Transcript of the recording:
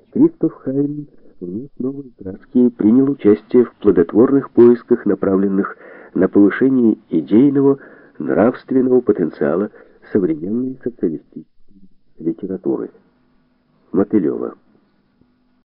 Кристоф Хайн внес новые краски и принял участие в плодотворных поисках, направленных на повышение идейного, нравственного потенциала современной социалистической литературы. Мотылева.